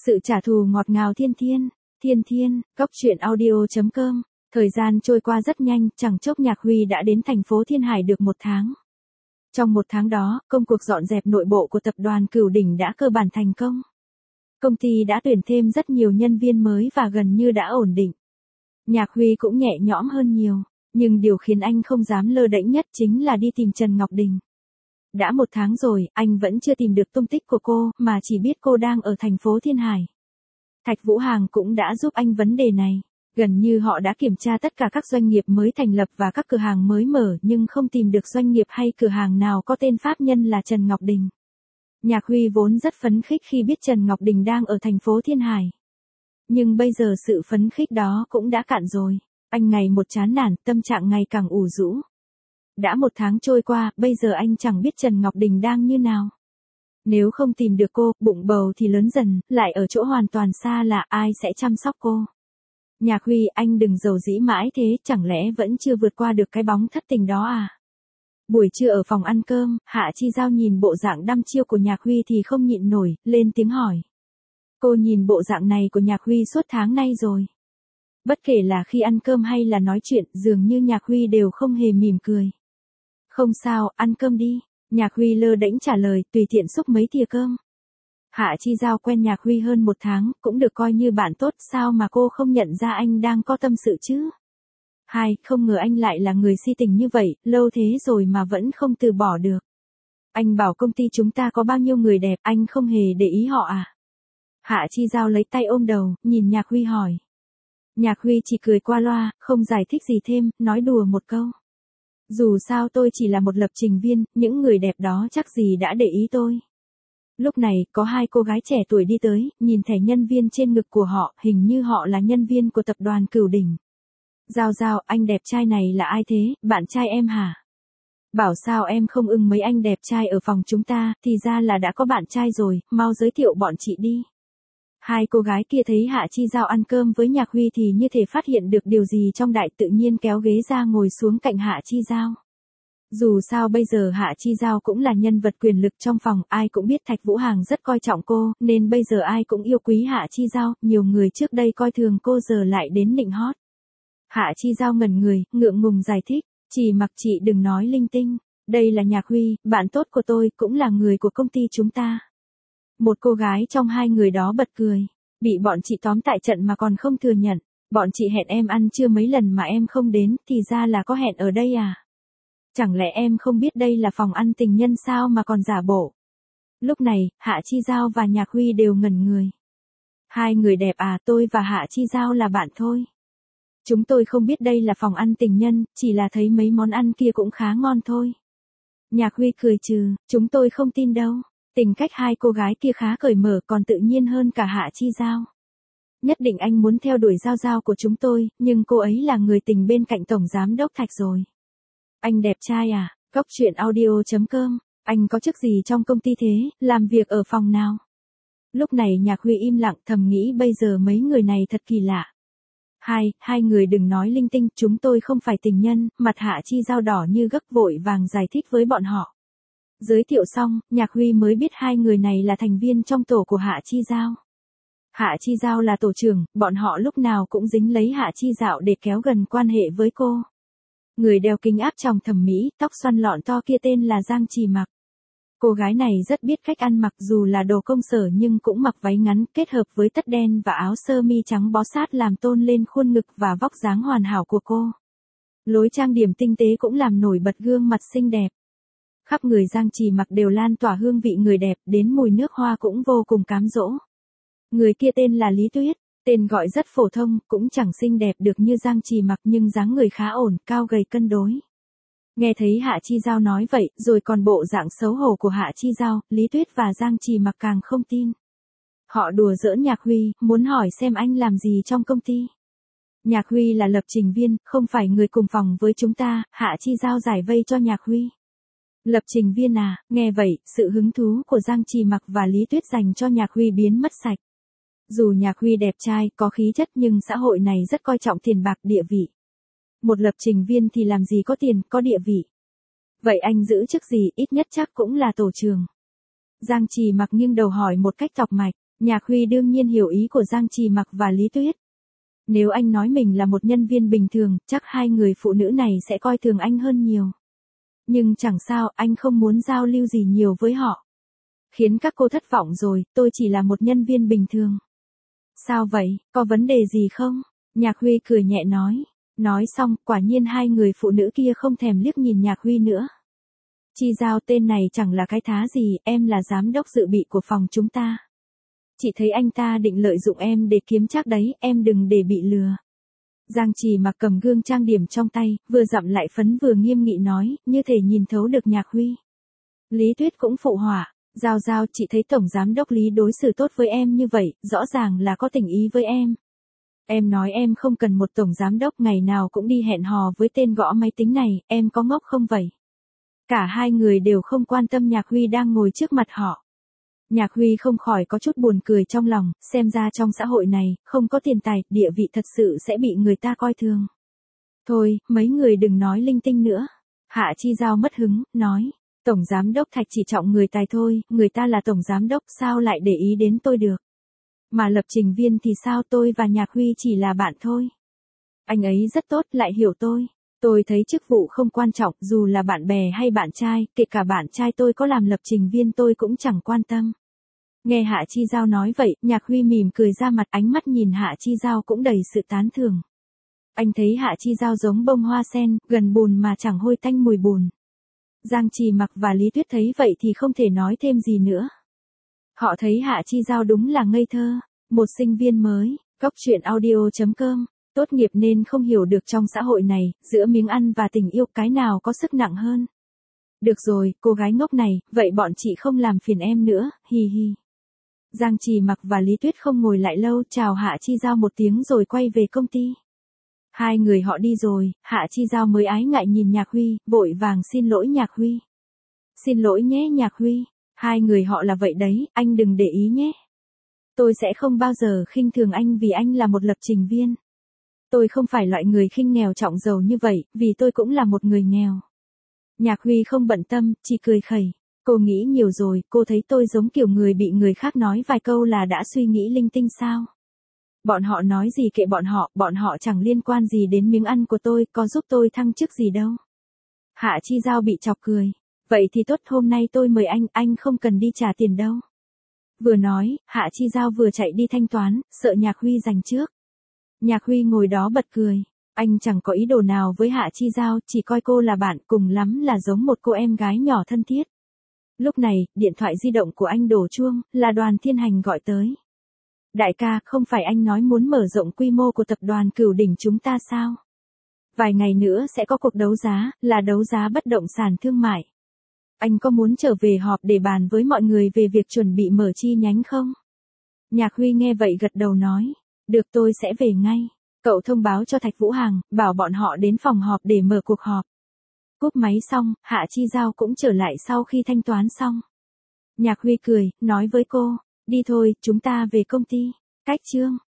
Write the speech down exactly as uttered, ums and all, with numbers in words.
Sự trả thù ngọt ngào thiên thiên, thiên thiên, góc truyện audio chấm com. Thời gian trôi qua rất nhanh, chẳng chốc Nhạc Huy đã đến thành phố Thiên Hải được một tháng. Trong một tháng đó, công cuộc dọn dẹp nội bộ của tập đoàn Cửu Đỉnh đã cơ bản thành công. Công ty đã tuyển thêm rất nhiều nhân viên mới và gần như đã ổn định. Nhạc Huy cũng nhẹ nhõm hơn nhiều, nhưng điều khiến anh không dám lơ đễnh nhất chính là đi tìm Trần Ngọc Đình. Đã một tháng rồi, anh vẫn chưa tìm được tung tích của cô, mà chỉ biết cô đang ở thành phố Thiên Hải. Thạch Vũ Hàng cũng đã giúp anh vấn đề này. Gần như họ đã kiểm tra tất cả các doanh nghiệp mới thành lập và các cửa hàng mới mở nhưng không tìm được doanh nghiệp hay cửa hàng nào có tên pháp nhân là Trần Ngọc Đình. Nhạc Huy vốn rất phấn khích khi biết Trần Ngọc Đình đang ở thành phố Thiên Hải. Nhưng bây giờ sự phấn khích đó cũng đã cạn rồi. Anh ngày một chán nản, tâm trạng ngày càng ủ rũ. Đã một tháng trôi qua, bây giờ anh chẳng biết Trần Ngọc Đình đang như nào. Nếu không tìm được cô, bụng bầu thì lớn dần, lại ở chỗ hoàn toàn xa lạ, ai sẽ chăm sóc cô. Nhạc Huy, anh đừng giàu dĩ mãi thế, chẳng lẽ vẫn chưa vượt qua được cái bóng thất tình đó à? Buổi trưa ở phòng ăn cơm, Hạ Chi Giao nhìn bộ dạng đăm chiêu của Nhạc Huy thì không nhịn nổi, lên tiếng hỏi. Cô nhìn bộ dạng này của Nhạc Huy suốt tháng nay rồi. Bất kể là khi ăn cơm hay là nói chuyện, dường như Nhạc Huy đều không hề mỉm cười. Không sao, ăn cơm đi. Nhạc Huy lơ đễnh trả lời, tùy tiện xúc mấy thìa cơm. Hạ Chi Giao quen Nhạc Huy hơn một tháng, cũng được coi như bạn tốt, sao mà cô không nhận ra anh đang có tâm sự chứ? Hai, không ngờ anh lại là người si tình như vậy, lâu thế rồi mà vẫn không từ bỏ được. Anh bảo công ty chúng ta có bao nhiêu người đẹp, anh không hề để ý họ à? Hạ Chi Giao lấy tay ôm đầu, nhìn Nhạc Huy hỏi. Nhạc Huy chỉ cười qua loa, không giải thích gì thêm, nói đùa một câu. Dù sao tôi chỉ là một lập trình viên, những người đẹp đó chắc gì đã để ý tôi. Lúc này, có hai cô gái trẻ tuổi đi tới, nhìn thẻ nhân viên trên ngực của họ, hình như họ là nhân viên của tập đoàn Cửu Đỉnh. Giao Giao, anh đẹp trai này là ai thế, bạn trai em hả? Bảo sao em không ưng mấy anh đẹp trai ở phòng chúng ta, thì ra là đã có bạn trai rồi, mau giới thiệu bọn chị đi. Hai cô gái kia thấy Hạ Chi Giao ăn cơm với Nhạc Huy thì như thể phát hiện được điều gì trong đại, tự nhiên kéo ghế ra ngồi xuống cạnh Hạ Chi Giao. Dù sao bây giờ Hạ Chi Giao cũng là nhân vật quyền lực trong phòng, ai cũng biết Thạch Vũ Hàng rất coi trọng cô, nên bây giờ ai cũng yêu quý Hạ Chi Giao, nhiều người trước đây coi thường cô giờ lại đến nịnh hót. Hạ Chi Giao ngẩn người, ngượng ngùng giải thích, chỉ mặc chị đừng nói linh tinh, đây là Nhạc Huy, bạn tốt của tôi, cũng là người của công ty chúng ta. Một cô gái trong hai người đó bật cười, bị bọn chị tóm tại trận mà còn không thừa nhận, bọn chị hẹn em ăn trưa mấy lần mà em không đến, thì ra là có hẹn ở đây à? Chẳng lẽ em không biết đây là phòng ăn tình nhân sao mà còn giả bộ? Lúc này, Hạ Chi Giao và Nhạc Huy đều ngẩn người. Hai người đẹp à, tôi và Hạ Chi Giao là bạn thôi. Chúng tôi không biết đây là phòng ăn tình nhân, chỉ là thấy mấy món ăn kia cũng khá ngon thôi. Nhạc Huy cười trừ, chúng tôi không tin đâu. Tình cách hai cô gái kia khá cởi mở, còn tự nhiên hơn cả Hạ Chi Giao. Nhất định anh muốn theo đuổi Giao Giao của chúng tôi, nhưng cô ấy là người tình bên cạnh Tổng Giám Đốc Thạch rồi. Anh đẹp trai à? Góc truyện audio chấm com. Anh có chức gì trong công ty thế, làm việc ở phòng nào? Lúc này Nhạc Huy im lặng, thầm nghĩ bây giờ mấy người này thật kỳ lạ. Hai, hai người đừng nói linh tinh, chúng tôi không phải tình nhân, mặt Hạ Chi Giao đỏ như gấc, vội vàng giải thích với bọn họ. Giới thiệu xong, Nhạc Huy mới biết hai người này là thành viên trong tổ của Hạ Chi Giao. Hạ Chi Giao là tổ trưởng, bọn họ lúc nào cũng dính lấy Hạ Chi Dạo để kéo gần quan hệ với cô. Người đeo kính áp tròng thẩm mỹ, tóc xoăn lọn to kia tên là Giang Trì Mặc. Cô gái này rất biết cách ăn mặc, dù là đồ công sở nhưng cũng mặc váy ngắn kết hợp với tất đen và áo sơ mi trắng bó sát làm tôn lên khuôn ngực và vóc dáng hoàn hảo của cô. Lối trang điểm tinh tế cũng làm nổi bật gương mặt xinh đẹp. Khắp người Giang Trì Mặc đều lan tỏa hương vị người đẹp, đến mùi nước hoa cũng vô cùng cám dỗ. Người kia tên là Lý Tuyết, tên gọi rất phổ thông, cũng chẳng xinh đẹp được như Giang Trì Mặc nhưng dáng người khá ổn, cao gầy cân đối. Nghe thấy Hạ Chi Giao nói vậy, rồi còn bộ dạng xấu hổ của Hạ Chi Giao, Lý Tuyết và Giang Trì Mặc càng không tin. Họ đùa giỡn Nhạc Huy, muốn hỏi xem anh làm gì trong công ty. Nhạc Huy là lập trình viên, không phải người cùng phòng với chúng ta, Hạ Chi Giao giải vây cho Nhạc Huy. Lập trình viên à, nghe vậy, sự hứng thú của Giang Trì Mặc và Lý Tuyết dành cho Nhạc Huy biến mất sạch. Dù Nhạc Huy đẹp trai, có khí chất nhưng xã hội này rất coi trọng tiền bạc địa vị. Một lập trình viên thì làm gì có tiền, có địa vị. Vậy anh giữ chức gì, ít nhất chắc cũng là tổ trưởng. Giang Trì Mặc nghiêng đầu hỏi một cách tọc mạch, Nhạc Huy đương nhiên hiểu ý của Giang Trì Mặc và Lý Tuyết. Nếu anh nói mình là một nhân viên bình thường, chắc hai người phụ nữ này sẽ coi thường anh hơn nhiều. Nhưng chẳng sao, anh không muốn giao lưu gì nhiều với họ. Khiến các cô thất vọng rồi, tôi chỉ là một nhân viên bình thường. Sao vậy, có vấn đề gì không? Nhạc Huy cười nhẹ nói. Nói xong, quả nhiên hai người phụ nữ kia không thèm liếc nhìn Nhạc Huy nữa. Chi Giao tên này chẳng là cái thá gì, em là giám đốc dự bị của phòng chúng ta. Chị thấy anh ta định lợi dụng em để kiếm trác đấy, em đừng để bị lừa. Giang Trì Mặc cầm gương trang điểm trong tay, vừa dặm lại phấn vừa nghiêm nghị nói, như thể nhìn thấu được Nhạc Huy. Lý Tuyết cũng phụ họa, Giao Giao, chị thấy Tổng Giám đốc Lý đối xử tốt với em như vậy, rõ ràng là có tình ý với em. Em nói em không cần một Tổng Giám đốc ngày nào cũng đi hẹn hò với tên gõ máy tính này, em có ngốc không vậy? Cả hai người đều không quan tâm Nhạc Huy đang ngồi trước mặt họ. Nhạc Huy không khỏi có chút buồn cười trong lòng, xem ra trong xã hội này, không có tiền tài, địa vị thật sự sẽ bị người ta coi thường. Thôi, mấy người đừng nói linh tinh nữa. Hạ Chi Giao mất hứng, nói, Tổng Giám đốc Thạch chỉ trọng người tài thôi, người ta là Tổng Giám đốc sao lại để ý đến tôi được. Mà lập trình viên thì sao, tôi và Nhạc Huy chỉ là bạn thôi. Anh ấy rất tốt, lại hiểu tôi. Tôi thấy chức vụ không quan trọng, dù là bạn bè hay bạn trai, kể cả bạn trai tôi có làm lập trình viên tôi cũng chẳng quan tâm. Nghe Hạ Chi Giao nói vậy, Nhạc Huy mỉm cười ra mặt, ánh mắt nhìn Hạ Chi Giao cũng đầy sự tán thưởng. Anh thấy Hạ Chi Giao giống bông hoa sen, gần bùn mà chẳng hôi tanh mùi bùn. Giang Trì Mặc và Lý Tuyết thấy vậy thì không thể nói thêm gì nữa. Họ thấy Hạ Chi Giao đúng là ngây thơ, một sinh viên mới, Cóc Truyện Audio chấm com. Tốt nghiệp nên không hiểu được trong xã hội này, giữa miếng ăn và tình yêu cái nào có sức nặng hơn. Được rồi, cô gái ngốc này, vậy bọn chị không làm phiền em nữa, hi hi. Giang Trì Mặc và Lý Tuyết không ngồi lại lâu, chào Hạ Chi Giao một tiếng rồi quay về công ty. Hai người họ đi rồi, Hạ Chi Giao mới ái ngại nhìn Nhạc Huy, vội vàng xin lỗi Nhạc Huy. Xin lỗi nhé Nhạc Huy, hai người họ là vậy đấy, anh đừng để ý nhé. Tôi sẽ không bao giờ khinh thường anh vì anh là một lập trình viên. Tôi không phải loại người khinh nghèo trọng giàu như vậy, vì tôi cũng là một người nghèo. Nhạc Huy không bận tâm, chỉ cười khẩy. Cô nghĩ nhiều rồi, cô thấy tôi giống kiểu người bị người khác nói vài câu là đã suy nghĩ linh tinh sao? Bọn họ nói gì kệ bọn họ, bọn họ chẳng liên quan gì đến miếng ăn của tôi, có giúp tôi thăng chức gì đâu. Hạ Chi Giao bị chọc cười. Vậy thì tốt, hôm nay tôi mời anh, anh không cần đi trả tiền đâu. Vừa nói, Hạ Chi Giao vừa chạy đi thanh toán, sợ Nhạc Huy giành trước. Nhạc Huy ngồi đó bật cười. Anh chẳng có ý đồ nào với Hạ Chi Giao, chỉ coi cô là bạn, cùng lắm là giống một cô em gái nhỏ thân thiết. Lúc này, điện thoại di động của anh đổ chuông, là Đoàn Thiên Hành gọi tới. Đại ca, không phải anh nói muốn mở rộng quy mô của tập đoàn Cửu Đỉnh chúng ta sao? Vài ngày nữa sẽ có cuộc đấu giá, là đấu giá bất động sản thương mại. Anh có muốn trở về họp để bàn với mọi người về việc chuẩn bị mở chi nhánh không? Nhạc Huy nghe vậy gật đầu nói. Được, tôi sẽ về ngay. Cậu thông báo cho Thạch Vũ Hàng, bảo bọn họ đến phòng họp để mở cuộc họp. Cúp máy xong, Hạ Chi Giao cũng trở lại sau khi thanh toán xong. Nhạc Huy cười, nói với cô, đi thôi, chúng ta về công ty. Cách chương.